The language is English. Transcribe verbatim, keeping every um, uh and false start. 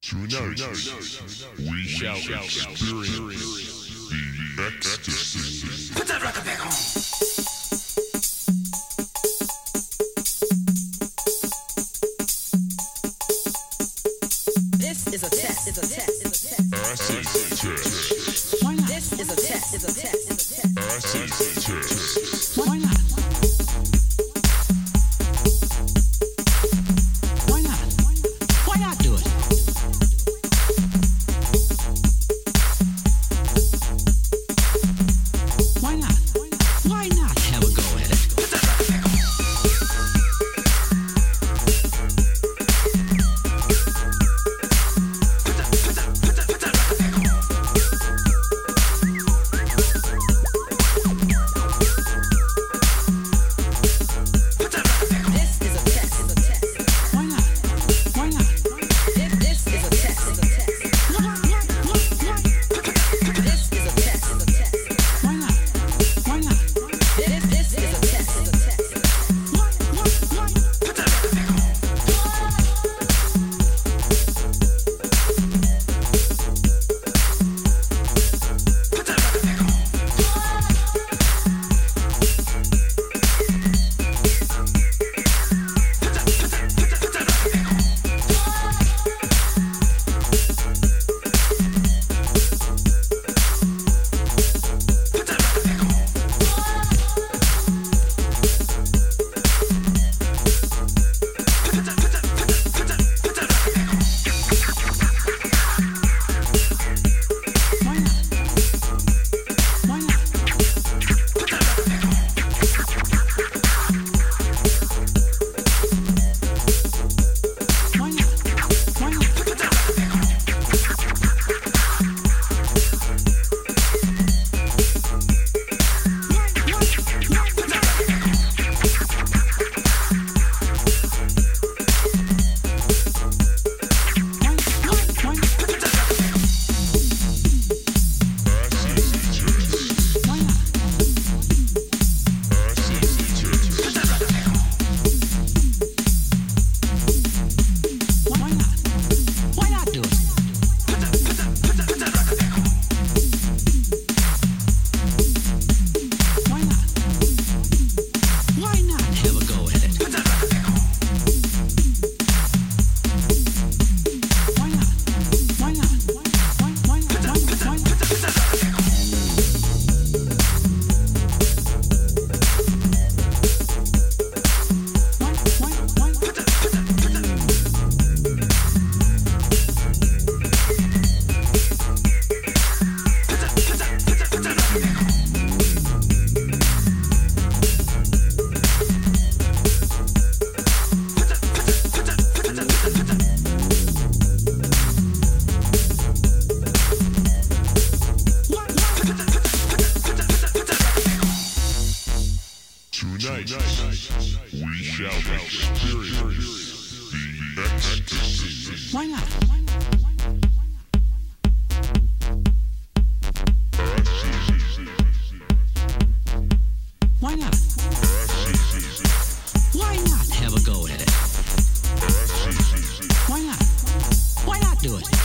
Tonight, we shall experience the ecstasy. Put that record back on. This is a test. Is a test. Is a test. Acid test. Why not? This is a test. Is a test. Is a test. Acid test. Why not? Why not? Why not do it? Why not? Why not have a go at it? This is a test. Is a test. Why not? Why not? This this is a test. Is a test. This is a test. Is a test. Why not? Why not? This this is a test. Is a test. Put that record back on. Put that record back on. Put that put that put that put that record back on. Put that record back on. Put that put that put that put that put that record back on. Why not? Why not? Put that record back on. Why not? Why not? Put that record back on. Put that record back on. Put that record back on. Why not? Put that record back on. Why not? Why not do it? Put that put that put that put that record back on. Why not? Why not have a go at it? Put that record back on. Why not? Why not? Why why not? Put that put that put that put that record back on. Why why why put that put that put that. Put that put that put that put that record back on. Put that put that put that put that put that put that. Why why put that put that put that put that put that put that record back on. Tonight, we shall experience the ecstasy. Why not? Why not? Why not have a go at it? Why not? Why not do it?